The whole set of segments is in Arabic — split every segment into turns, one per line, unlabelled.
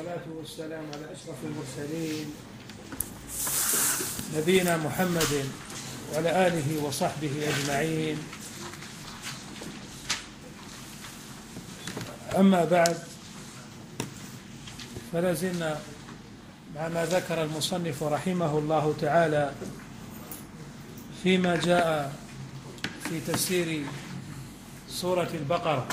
والصلاة والسلام على أشرف المرسلين نبينا محمد وعلى آله وصحبه أجمعين. أما بعد، فلازلنا مع ما ذكر المصنف رحمه الله تعالى فيما جاء في تفسير سورة البقرة.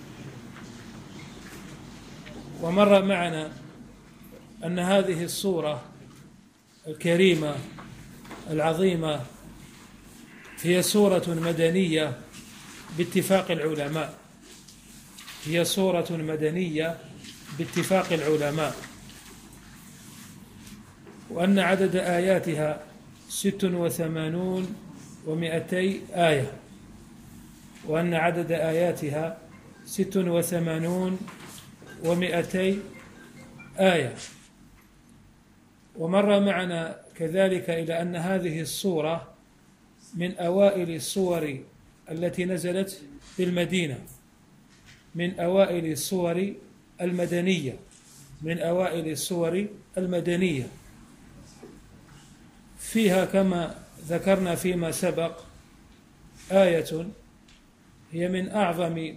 ومر معنا أن هذه السورة الكريمة العظيمة هي سورة مدنية باتفاق العلماء، هي سورة مدنية باتفاق العلماء، وأن عدد آياتها 86 و200 آية، وأن عدد آياتها 86 و200 آية. ومر معنا كذلك إلى أن هذه السورة من أوائل السور التي نزلت بالمدينة، من أوائل السور المدنية، من أوائل السور المدنية. فيها كما ذكرنا فيما سبق آية هي من أعظم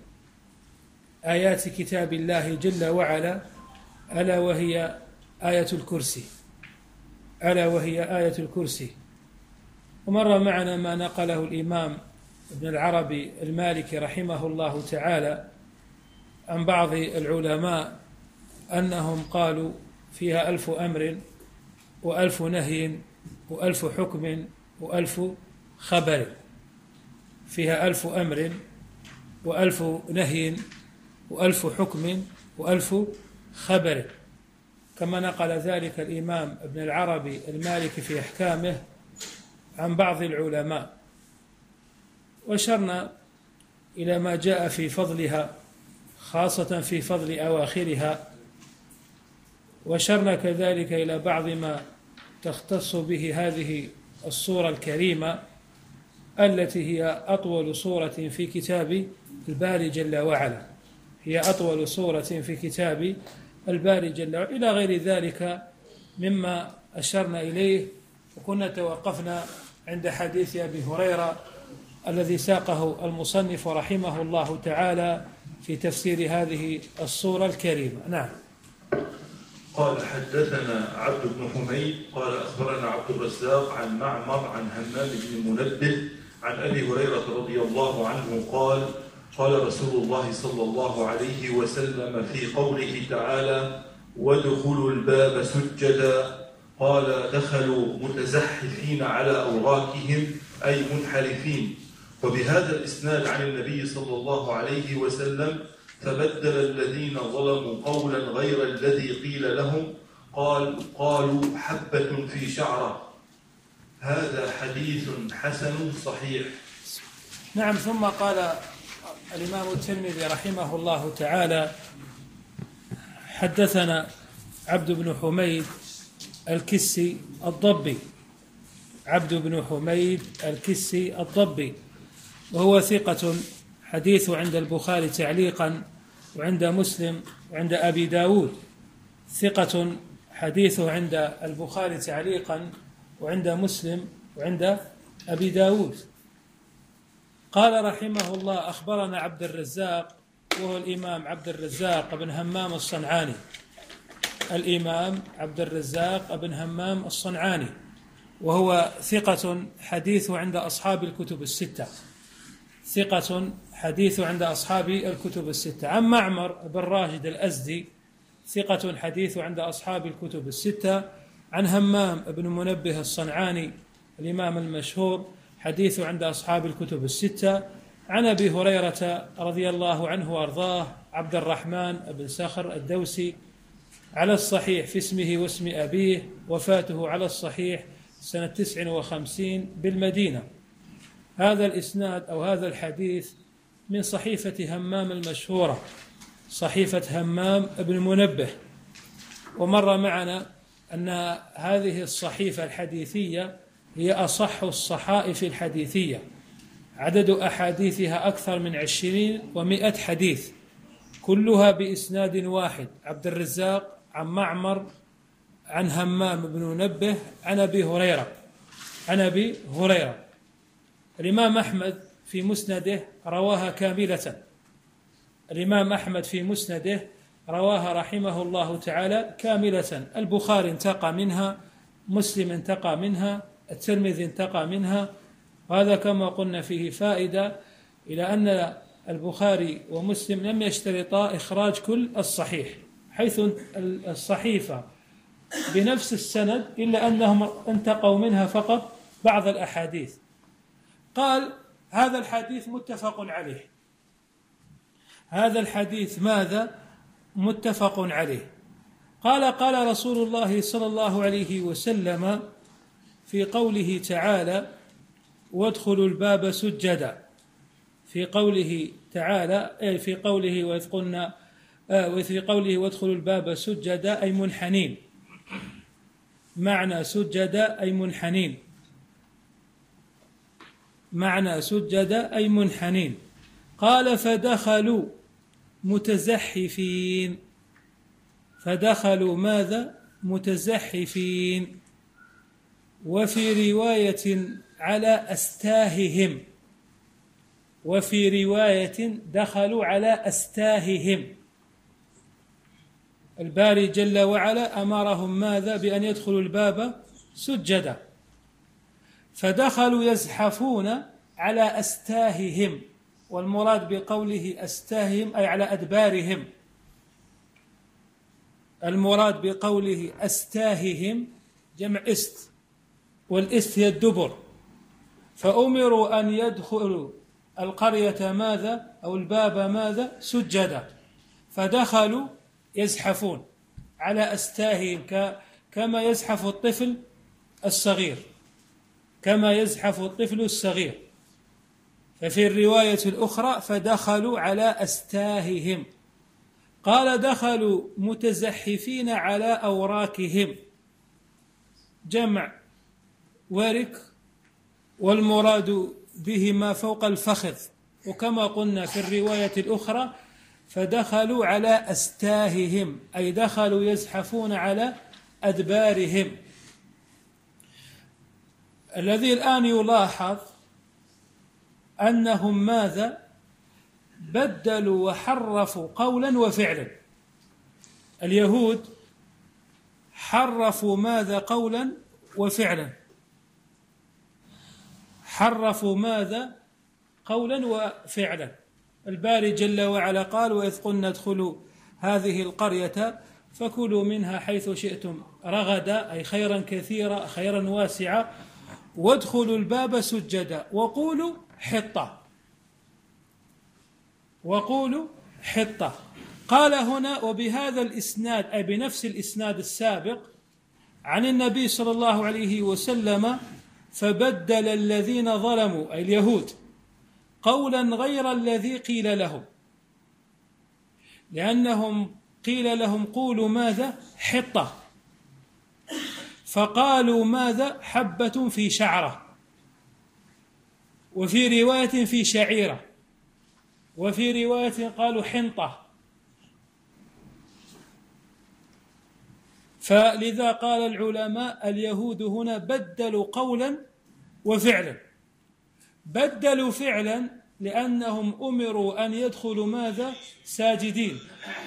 آيات كتاب الله جل وعلا، ألا وهي آية الكرسي، ألا وهي آية الكرسي. ومر معنا ما نقله الإمام ابن العربي المالكي رحمه الله تعالى عن بعض العلماء أنهم قالوا فيها 1000 أمر و1000 نهي و1000 حكم و1000 خبر، فيها 1000 أمر و1000 نهي و1000 حكم و1000 خبر، كما نقل ذلك الإمام ابن العربي المالكي في أحكامه عن بعض العلماء. وأشرنا إلى ما جاء في فضلها، خاصة في فضل أواخرها، وأشرنا كذلك إلى بعض ما تختص به هذه السورة الكريمة التي هي أطول سورة في كتاب الباري جل وعلا، هي أطول سورة في كتاب الباري جل وعلا، إلى غير ذلك مما أشرنا إليه. وكنا توقفنا عند حديث أبي هريرة الذي ساقه المصنف رحمه الله تعالى في تفسير هذه السورة الكريمة. نعم.
قال: حدثنا عبد بن حميد قال أخبرنا عبد الرزاق عن معمر عن همام بن منبه عن أبي هريرة رضي الله عنه قال: قال رسول الله صلى الله عليه وسلم في قوله تعالى: وادخلوا الباب سجدا، قال: دخلوا متزحفين على أوراكهم أي منحرفين. وبهذا الإسناد عن النبي صلى الله عليه وسلم: فبدل الذين ظلموا قولا غير الذي قيل لهم، قالوا حبة في شعرة. هذا حديث حسن صحيح.
نعم. ثم قال الإمام الترمذي رحمه الله تعالى: حدثنا عبد بن حميد الكسي الضبي، عبد بن حميد الكسي الضبي، وهو ثقة حديث عند البخاري تعليقا وعند مسلم وعند أبي داود، ثقة حديث عند البخاري تعليقا وعند مسلم وعند أبي داود. قال رحمه الله: أخبرنا عبد الرزاق، وهو الإمام عبد الرزاق بن همام الصنعاني، الإمام عبد الرزاق بن همام الصنعاني، وهو ثقة حديث عند أصحاب الكتب الستة، ثقة حديث عند أصحاب الكتب الستة. عن معمر بن راشد الأزدي، ثقة حديث عند أصحاب الكتب الستة. عن همام بن منبه الصنعاني الإمام المشهور، حديث عند أصحاب الكتب الستة. عن أبي هريرة رضي الله عنه وأرضاه عبد الرحمن بن سخر الدوسي، على الصحيح في اسمه واسم أبيه، وفاته على الصحيح سنة 59 بالمدينة. هذا الإسناد أو هذا الحديث من صحيفة همام المشهورة، صحيفة همام بن منبه. ومر معنا أن هذه الصحيفة الحديثية هي أصح الصحائف الحديثية، عدد أحاديثها أكثر من 20 و100 حديث، كلها بإسناد واحد. عبد الرزاق عن معمر عن همام بن منبه عن أبي هريرة. الإمام أحمد في مسنده رواها كاملة. الإمام أحمد في مسنده رواها رحمه الله تعالى كاملة. البخاري انتقى منها، مسلم انتقى منها، الترمذي انتقى منها. وهذا كما قلنا فيه فائدة إلى أن البخاري ومسلم لم يشترطا إخراج كل الصحيح، حيث الصحيفة بنفس السند إلا أنهم انتقوا منها فقط بعض الأحاديث. قال هذا الحديث متفق عليه. هذا الحديث ماذا؟ متفق عليه. قال رسول الله صلى الله عليه وسلم في قوله تعالى وادخلوا الباب سجدا، في قوله تعالى في قوله وإذ قلنا وفي قوله وادخلوا الباب سجدا أي منحنين، معنى سجدا أي منحنين، معنى سجدا أي منحنين. قال فدخلوا متزحفين، فدخلوا ماذا؟ متزحفين. وفي رواية على أستاههم، وفي رواية دخلوا على أستاههم. الباري جل وعلا أمرهم ماذا؟ بأن يدخلوا الباب سجدا، فدخلوا يزحفون على أستاههم، والمراد بقوله أستاههم أي على أدبارهم. المراد بقوله أستاههم جمع است، والإست هي الدبر. فأمروا أن يدخلوا القرية ماذا؟ أو الباب ماذا؟ سجدا، فدخلوا يزحفون على أستاههم كما يزحف الطفل الصغير، كما يزحف الطفل الصغير. ففي الرواية الأخرى فدخلوا على أستاههم. قال دخلوا متزحفين على أوراكهم، جمع ورك، والمراد به ما فوق الفخذ. وكما قلنا في الرواية الأخرى فدخلوا على أستاههم أي دخلوا يزحفون على أدبارهم. الذي الآن يلاحظ أنهم ماذا؟ بدلوا وحرفوا قولا وفعلا. اليهود حرفوا ماذا؟ قولا وفعلا. حرفوا ماذا؟ قولا وفعلا. الباري جل وعلا قال وإذ قلنا ادخلوا هذه القرية فكلوا منها حيث شئتم رغدا أي خيرا كثيرا، خيرا واسعا، وادخلوا الباب سجدا وقولوا حطة، وقولوا حطة. قال هنا وبهذا الإسناد أي بنفس الإسناد السابق عن النبي صلى الله عليه وسلم فبدل الذين ظلموا أي اليهود قولا غير الذي قيل لهم، لأنهم قيل لهم قولوا ماذا؟ حطة، فقالوا ماذا؟ حبة في شعرة، وفي رواية في شعيرة، وفي رواية قالوا حنطة. فلذا قال العلماء اليهود هنا بدلوا قولا وفعلا. بدلوا فعلا لأنهم أمروا أن يدخلوا ماذا؟ ساجدين،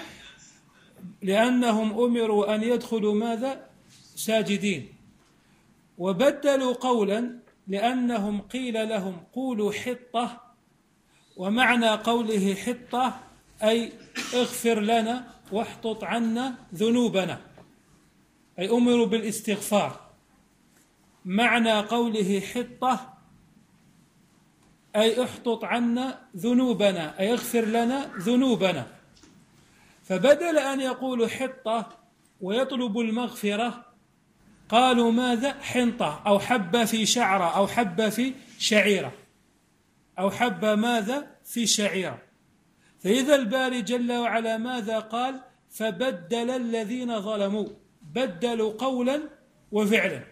لأنهم أمروا أن يدخلوا ماذا؟ ساجدين. وبدلوا قولا لأنهم قيل لهم قولوا حطة، ومعنى قوله حطة أي اغفر لنا واحطط عنا ذنوبنا، أي أمروا بالاستغفار. معنى قوله حطة أي احطط عنا ذنوبنا أي اغفر لنا ذنوبنا. فبدل أن يقولوا حطة ويطلبوا المغفرة قالوا ماذا؟ حنطة أو حبة في شعرة أو حبة في شعيرة أو حبة ماذا؟ في شعيرة. فإذا الباري جل وعلا ماذا قال؟ فبدل الذين ظلموا، بدلوا قولا وفعلا،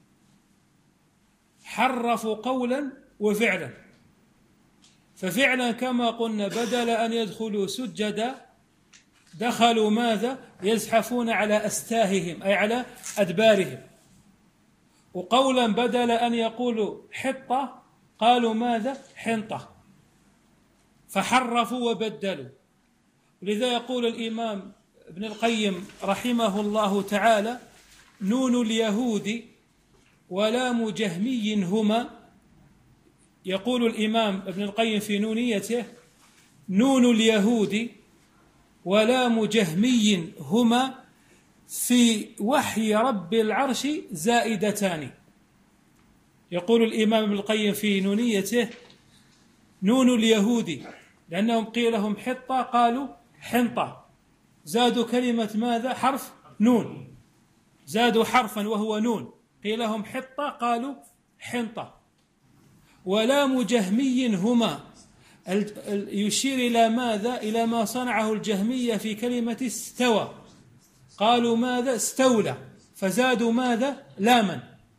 حرفوا قولا وفعلا. ففعلا كما قلنا بدل أن يدخلوا سجدا دخلوا ماذا؟ يزحفون على أستاههم أي على أدبارهم. وقولا بدل أن يقولوا حطة قالوا ماذا؟ حنطة، فحرفوا وبدلوا. لذا يقول الإمام ابن القيم رحمه الله تعالى: نون اليهود ولام جهمي هما. يقول الإمام ابن القيم في نونيته: نون اليهود ولام جهمي هما في وحي رب العرش زائدتان. يقول الإمام ابن القيم في نونيته: نون اليهود، لأنهم قيل لهم حطة قالوا حنطة، زادوا كلمة ماذا؟ حرف نون، زادوا حرفا وهو نون، قيل لهم حطة قالوا حنطة. ولام جهمي هما يشير إلى ماذا؟ إلى ما صنعه الجهمية في كلمة استوى، قالوا ماذا؟ استولى، فزادوا ماذا؟ لاما،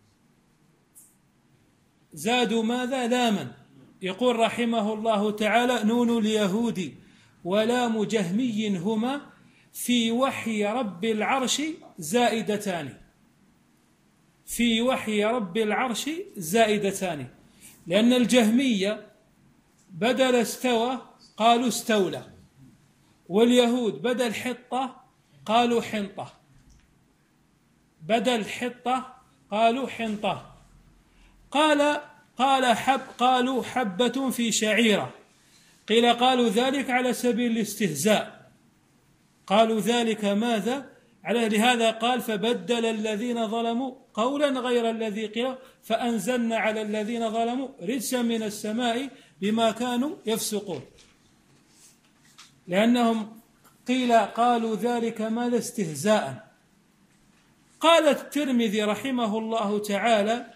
زادوا ماذا؟ لاما. يقول رحمه الله تعالى: نون اليهود ولام جهمي هما في وحي رب العرش زائدتان، في وحي رب العرش زائدتان، لأن الجهمية بدل استوى قالوا استولى، واليهود بدل حطة قالوا حنطة، بدل حطة قالوا حنطة. قالوا حبة في شعيرة، قيل قالوا ذلك على سبيل الاستهزاء، قالوا ذلك ماذا؟ لهذا قال: فبدل الذين ظلموا قولا غير الذي قيل فأنزلنا على الذين ظلموا رجسا من السماء بما كانوا يفسقون، لأنهم قالوا ذلك ماذا؟ استهزاء. قال الترمذي رحمه الله تعالى: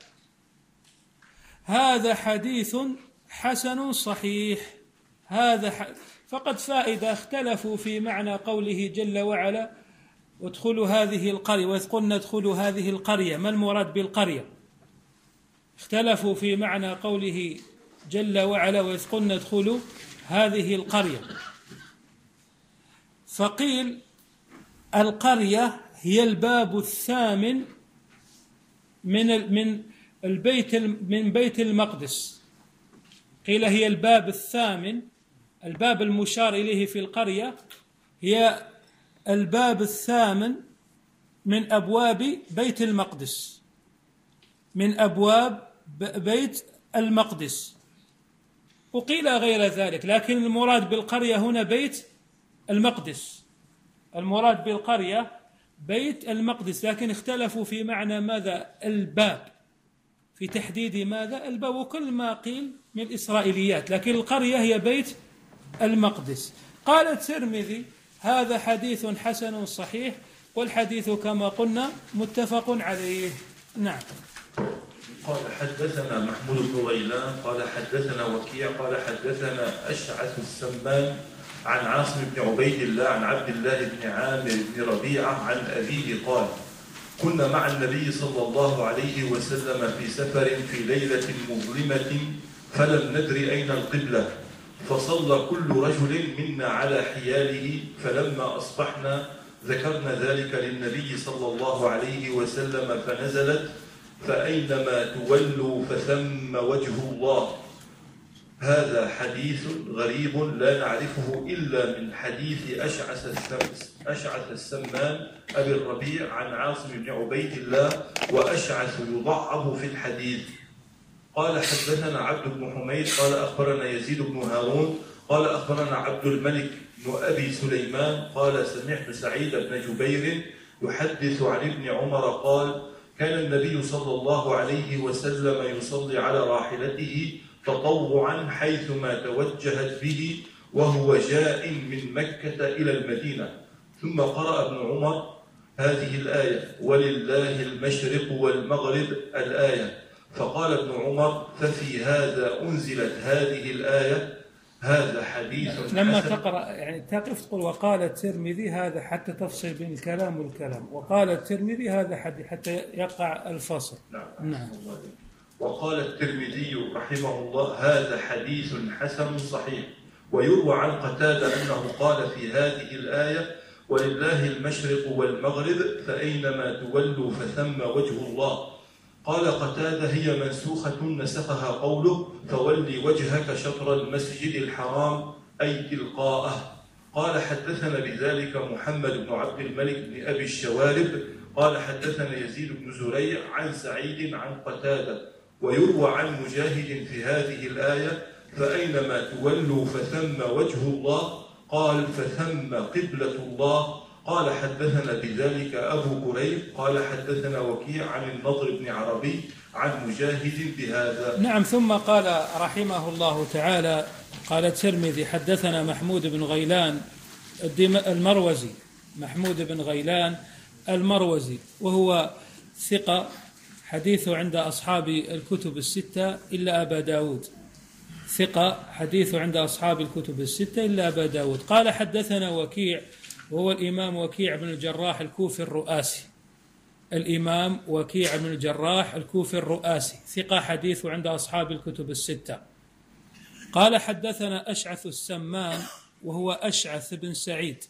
هذا حديث حسن صحيح. فقد فائدة، اختلفوا في معنى قوله جل وعلا: وادخلوا هذه القرية، وإذ قلنا ادخلوا هذه القرية، ما المراد بالقرية؟ اختلفوا في معنى قوله جل وعلا: وإذ قلنا ادخلوا هذه القرية. فقيل القرية هي الباب الثامن من بيت المقدس، قيل هي الباب الثامن، الباب المشار إليه في القرية هي الباب الثامن من أبواب بيت المقدس، من أبواب بيت المقدس. وقيل غير ذلك، لكن المراد بالقرية هنا بيت المقدس، المراد بالقرية بيت المقدس، لكن اختلفوا في معنى ماذا؟ الباب، في تحديد ماذا؟ الباب، وكل ما قيل من الإسرائيليات، لكن القرية هي بيت المقدس. قال الترمذي: هذا حديث حسن صحيح، والحديث كما قلنا متفق عليه. نعم.
قال حدثنا محمود بن غيلان قال حدثنا وكيع قال حدثنا أشعث السمان عن عاصم بن عبيد الله عن عبد الله بن عامر بن ربيعة عن أبيه قال: كنا مع النبي صلى الله عليه وسلم في سفر في ليلة مظلمة فلم ندر أين القبلة، فصلى كل رجل منا على حياله، فلما أصبحنا ذكرنا ذلك للنبي صلى الله عليه وسلم فنزلت: فأينما تولوا فثم وجه الله. هذا حديث غريب لا نعرفه إلا من حديث أشعث السمان أبي الربيع عن عاصم بن عبيد الله، وأشعث يضعف في الحديث. قال حدثنا عبد بن حميد قال أخبرنا يزيد بن هارون قال أخبرنا عبد الملك بن أبي سليمان قال سمعت سعيد بن جبير يحدث عن ابن عمر قال: كان النبي صلى الله عليه وسلم يصلي على راحلته تطوعا حيثما توجهت به وهو جاء من مكة إلى المدينة. ثم قرأ ابن عمر هذه الآية: ولله المشرق والمغرب الآية. فقال ابن عمر: ففي هذا أنزلت هذه الآية. هذا حديث
لما تقرأ يعني تقف تقول وقال الترمذي هذا، حتى تفصل بين الكلام والكلام، وقال الترمذي هذا حديث حتى يقع الفصل. نعم.
وقال الترمذي رحمه الله: هذا حديث حسن صحيح. ويروى عن قتادة أنه قال في هذه الآية: ولله المشرق والمغرب فأينما تولوا فثم وجه الله. قال قتادة: هي منسوخة نسخها قوله: فولي وجهك شطر المسجد الحرام، أي تلقاءه. قال حدثنا بذلك محمد بن عبد الملك بن أبي الشوارب قال حدثنا يزيد بن زريع عن سعيد عن قتادة. ويروى عن مجاهد في هذه الآية: فأينما تولوا فثم وجه الله، قال: فثم قبلة الله. قال حدثنا بذلك أبو كريب قال حدثنا وكيع عن النضر بن عربي عن مجاهد بهذا.
نعم. ثم قال رحمه الله تعالى: قال الترمذي: حدثنا محمود بن غيلان المروزي، محمود بن غيلان المروزي، وهو ثقة، حديثه عند أصحاب الكتب الستة إلا أبا داود، ثقة حديثه عند أصحاب الكتب الستة إلا أبا داود. قال حدثنا وكيع، وهو الإمام وكيع بن الجراح الكوفي الرؤاسي، الإمام وكيع بن الجراح الكوفي الرؤاسي، ثقة حديثه عند أصحاب الكتب الستة. قال حدثنا أشعث السمان، وهو أشعث بن سعيد،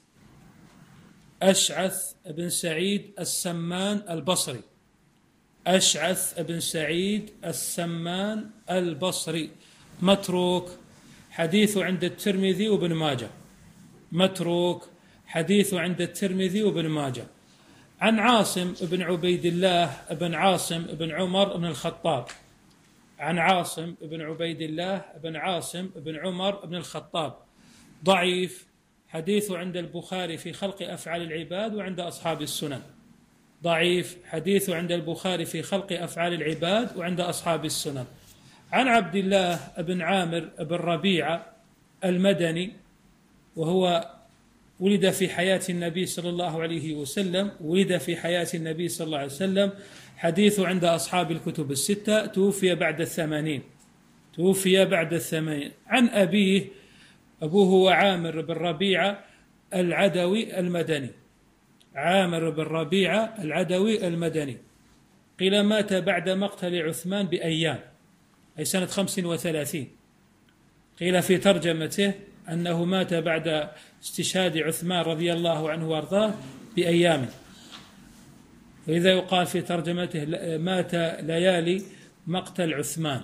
أشعث بن سعيد السمان البصري، أشعث بن سعيد السمان البصري، متروك، حديثه عند الترمذي وابن ماجه، متروك، حديثه عند الترمذي وابن ماجه. عن عاصم بن عبيد الله بن عاصم بن عمر بن الخطاب، عن عاصم بن عبيد الله بن عاصم بن عمر بن الخطاب، ضعيف، حديثه عند البخاري في خلق أفعال العباد وعند أصحاب السنن، ضعيف، حديثه عند البخاري في خلق أفعال العباد وعند أصحاب السنن. عن عبد الله بن عامر بن ربيعة المدني، وهو ولد في حياة النبي صلى الله عليه وسلم، ولد في حياة النبي صلى الله عليه وسلم، حديثه عند أصحاب الكتب الستة، توفي بعد 80، توفي بعد 80. عن أبيه، أبوه هو عامر بن ربيعة العدوي المدني، عامر بن ربيعة العدوي المدني، قيل مات بعد مقتل عثمان بأيام، أي سنة 35. قيل في ترجمته أنه مات بعد استشهاد عثمان رضي الله عنه وارضاه بأيام، وإذا يقال في ترجمته مات ليالي مقتل عثمان.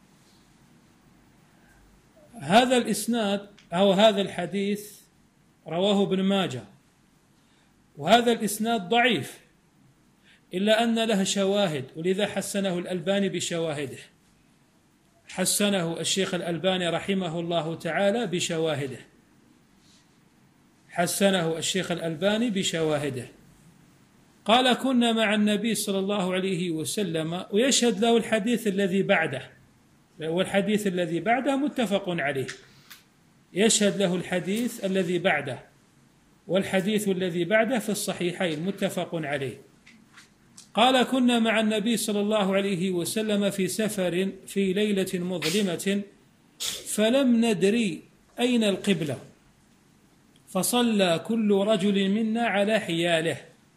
هذا الإسناد أو هذا الحديث رواه ابن ماجه، وهذا الإسناد ضعيف إلا أن له شواهد، ولذا حسنه الألباني بشواهده، حسنه الشيخ الألباني رحمه الله تعالى بشواهده، حسنه الشيخ الألباني بشواهده. قال: كنا مع النبي صلى الله عليه وسلم، ويشهد له الحديث الذي بعده، والحديث الذي بعده متفق عليه، يشهد له الحديث الذي بعده، والحديث الذي بعده في الصحيحين متفق عليه. قال: كنا مع النبي صلى الله عليه وسلم في سفر في ليلة مظلمة، فلم ندري أين القبلة، فصلى كل رجل منا على حياله،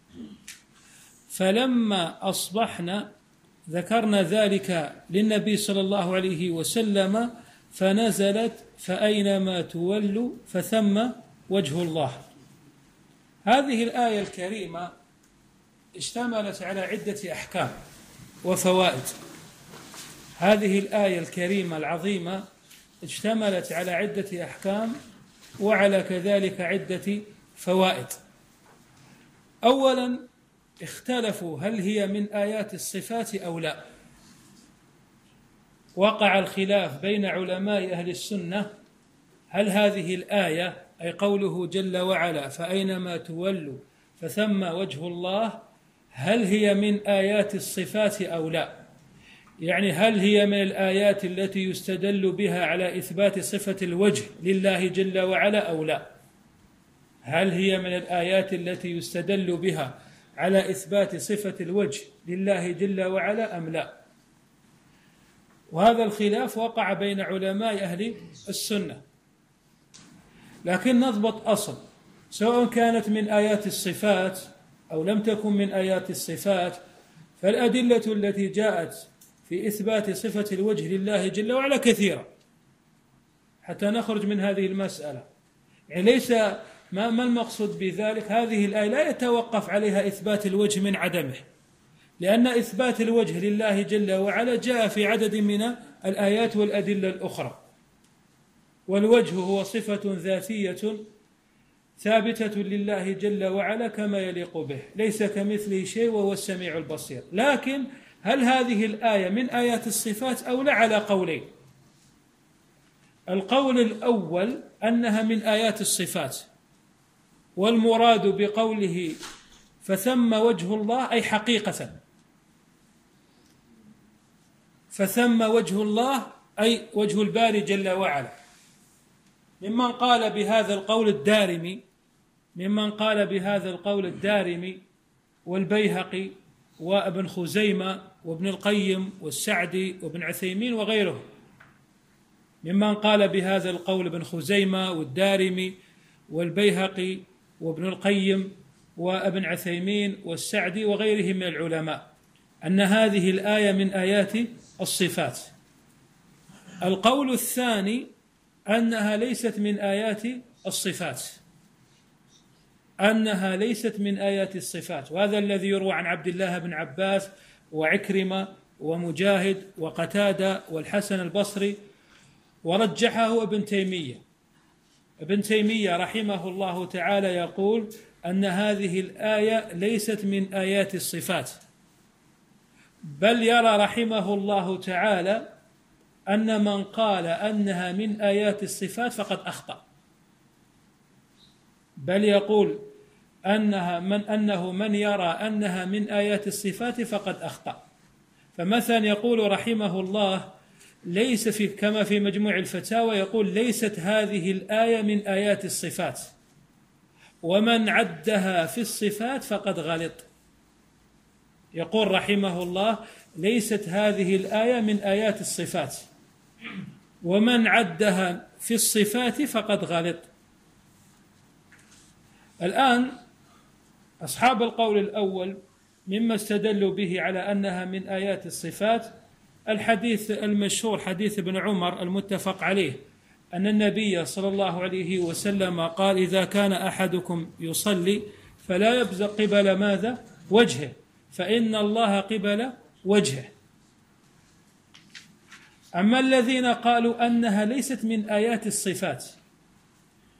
فلما أصبحنا ذكرنا ذلك للنبي صلى الله عليه وسلم، فنزلت: فأينما تولوا فثم وجه الله. هذه الآية الكريمة اشتملت على عدة أحكام وفوائد، هذه الآية الكريمة العظيمة اشتملت على عدة أحكام وعلى كذلك عدة فوائد. أولا، اختلفوا هل هي من آيات الصفات أو لا، وقع الخلاف بين علماء أهل السنة هل هذه الآية، أي قوله جل وعلا: فأينما تولوا فثم وجه الله، هل هي من آيات الصفات أو لا؟ يعني هل هي من الآيات التي يستدل بها على إثبات صفة الوجه لله جل وعلا أو لا؟ هل هي من الآيات التي يستدل بها على إثبات صفة الوجه لله جل وعلا أم لا؟ وهذا الخلاف وقع بين علماء أهل السنة، لكن نضبط أصل، سواء كانت من آيات الصفات أو لم تكن من آيات الصفات، فالأدلة التي جاءت في إثبات صفة الوجه لله جل وعلا كثيرة، حتى نخرج من هذه المسألة. يعني ليس ما المقصود بذلك؟ هذه الآية لا يتوقف عليها إثبات الوجه من عدمه، لأن إثبات الوجه لله جل وعلا جاء في عدد من الآيات والأدلة الأخرى، والوجه هو صفة ذاتية ثابتة لله جل وعلا كما يليق به، ليس كمثله شيء وهو السميع البصير. لكن هل هذه الآية من آيات الصفات أو لا؟ على قولين. القول الأول أنها من آيات الصفات، والمراد بقوله فثم وجه الله أي حقيقة، فثم وجه الله أي وجه الباري جل وعلا. ممن قال بهذا القول الدارمي والبيهقي وابن خزيمة وابن القيم والسعدي وابن عثيمين وغيرهم. ممن قال بهذا القول ابن خزيمة والدارمي والبيهقي وابن القيم وابن عثيمين والسعدي وغيرهم من العلماء أن هذه الآية من آيات الصفات. القول الثاني أنها ليست من آيات الصفات، أنها ليست من آيات الصفات، وهذا الذي يروى عن عبد الله بن عباس وعكرمة ومجاهد وقتادة والحسن البصري، ورجحه ابن تيمية. ابن تيمية رحمه الله تعالى يقول أن هذه الآية ليست من آيات الصفات، بل يرى رحمه الله تعالى أن من قال أنها من آيات الصفات فقد أخطأ، بل يقول أنه من يرى أنها من آيات الصفات فقد أخطأ. فمثلا يقول رحمه الله ليس كما في مجموع الفتاوى، يقول ليست هذه الآية من آيات الصفات، ومن عدها في الصفات فقد غلط. يقول رحمه الله ليست هذه الآية من آيات الصفات، ومن عدها في الصفات فقد غلط. الآن أصحاب القول الأول مما استدلوا به على أنها من آيات الصفات الحديث المشهور، حديث ابن عمر المتفق عليه، أن النبي صلى الله عليه وسلم قال إذا كان أحدكم يصلي فلا يبزق قبل ماذا؟ وجهه، فإن الله قبل وجهه. أما الذين قالوا أنها ليست من آيات الصفات